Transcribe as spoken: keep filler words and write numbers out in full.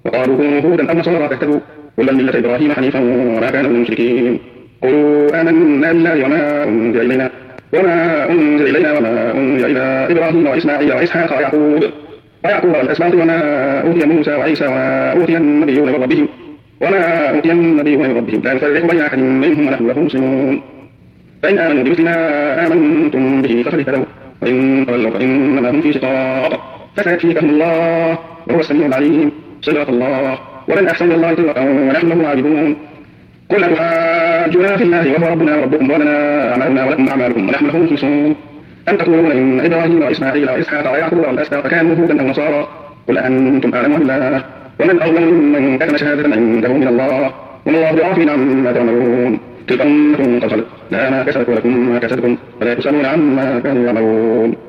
وقالوا كونوا هودا أو نصارى تهتدوا قل ملة إبراهيم حنيفا وما كان من المشركين قولوا آمنا بالله وما أنزل إلينا وما أنزل إلينا وما أنزل إلى إبراهيم وإسماعيل وإسحاق ويعقوب ويعقوب والأسباط وما أوتي موسى وعيسى وما أوتي النبيون من ربهم وما أوتي النبيون من ربهم لا نفرق بين أحد منهم ونحن له مسلمون فإن آمنوا بمثل ما آمنتم به فقد اهتدوا وإن تولوا فإنما هم في شقاق فسيكفيكهم الله وهو السميع العليم صراط الله ومن أحسن من الله صراطا ونحن له عابدون قل أتحاجون في الله وهو ربنا وربكم ولنا أعمالنا ولكم أعمالكم ونحن له مخلصون أم تقولون إن إبراهيم وإسماعيل وإسحاق ويعقوب والأسباط كانوا هودا أو نصارى قل أنتم أعلم أم الله ومن أظلم ممن كتم شهادة عنده من الله وما الله بغافل عما تعملون تلك أمة قد خلت لها ما كسبت ولكم ما كسبتم ولا تسألون عما كانوا يعملون